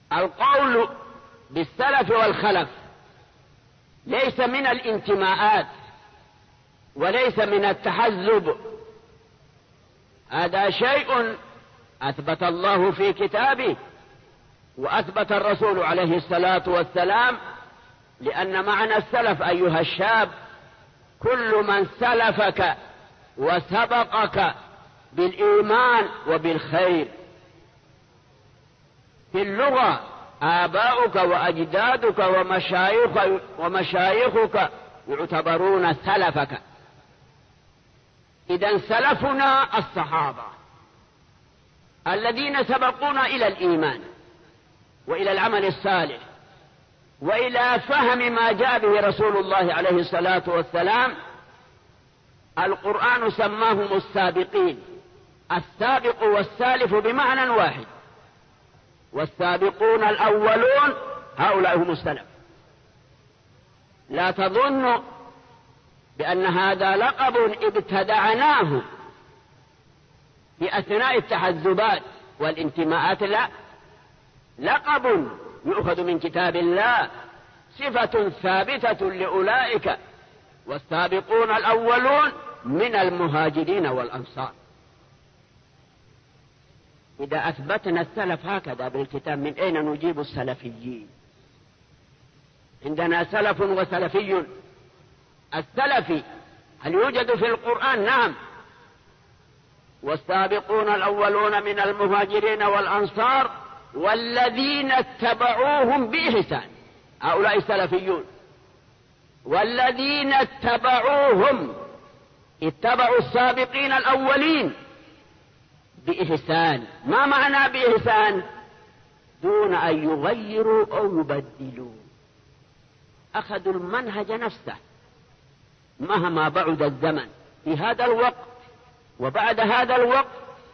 القول بالسلف والخلف ليس من الانتماءات وليس من التحزب، هذا شيء أثبت الله في كتابه وأثبت الرسول عليه الصلاة والسلام، لأن معنى السلف أيها الشاب كل من سلفك وسبقك بالإيمان وبالخير. في اللغة آباؤك وأجدادك ومشايخك يعتبرون سلفك. إذن سلفنا الصحابة الذين سبقونا إلى الإيمان وإلى العمل الصالح وإلى فهم ما جاء به رسول الله عليه الصلاة والسلام. القرآن سماهم السابقين، السابق والسالف بمعنى واحد، والسابقون الأولون هؤلاء هم السلف. لا تظن بأن هذا لقب ابتدعناه في أثناء التحزبات والانتماءات، لا، لقب يؤخذ من كتاب الله، صفة ثابتة لأولئك والسابقون الأولون من المهاجرين والأنصار. إذا أثبتنا السلف هكذا بالكتاب من أين نجيب السلفيين؟ عندنا سلف وسلفي. السلفي هل يوجد في القرآن؟ نعم. والسابقون الأولون من المهاجرين والأنصار والذين اتبعوهم بإحسان، هؤلاء السلفيون. والذين اتبعوهم اتبعوا السابقين الأولين بإحسان. ما معنى بإحسان؟ دون أن يغيروا أو يبدلوا، أخذوا المنهج نفسه مهما بعد الزمن في هذا الوقت وبعد هذا الوقت،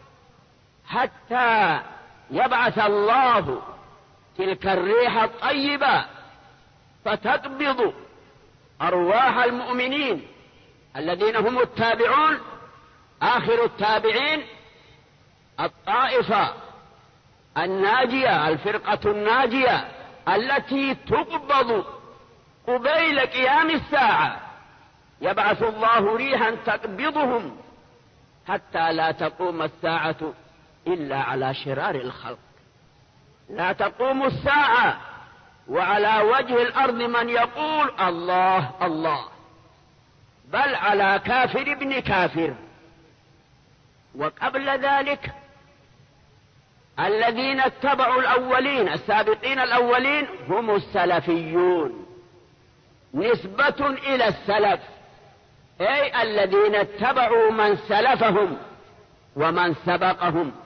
حتى يبعث الله تلك الريح الطيبة فتقبض أرواح المؤمنين الذين هم التابعون، آخر التابعين، الطائفة الناجية، الفرقة الناجية التي تقبض قبيل قيام الساعة. يبعث الله ريحا تقبضهم حتى لا تقوم الساعة إلا على شرار الخلق. لا تقوم الساعة وعلى وجه الأرض من يقول الله الله، بل على كافر ابن كافر. وقبل ذلك الذين اتبعوا الأولين السابقين الأولين هم السلفيون، نسبة إلى السلف، أي الذين اتبعوا من سلفهم ومن سبقهم.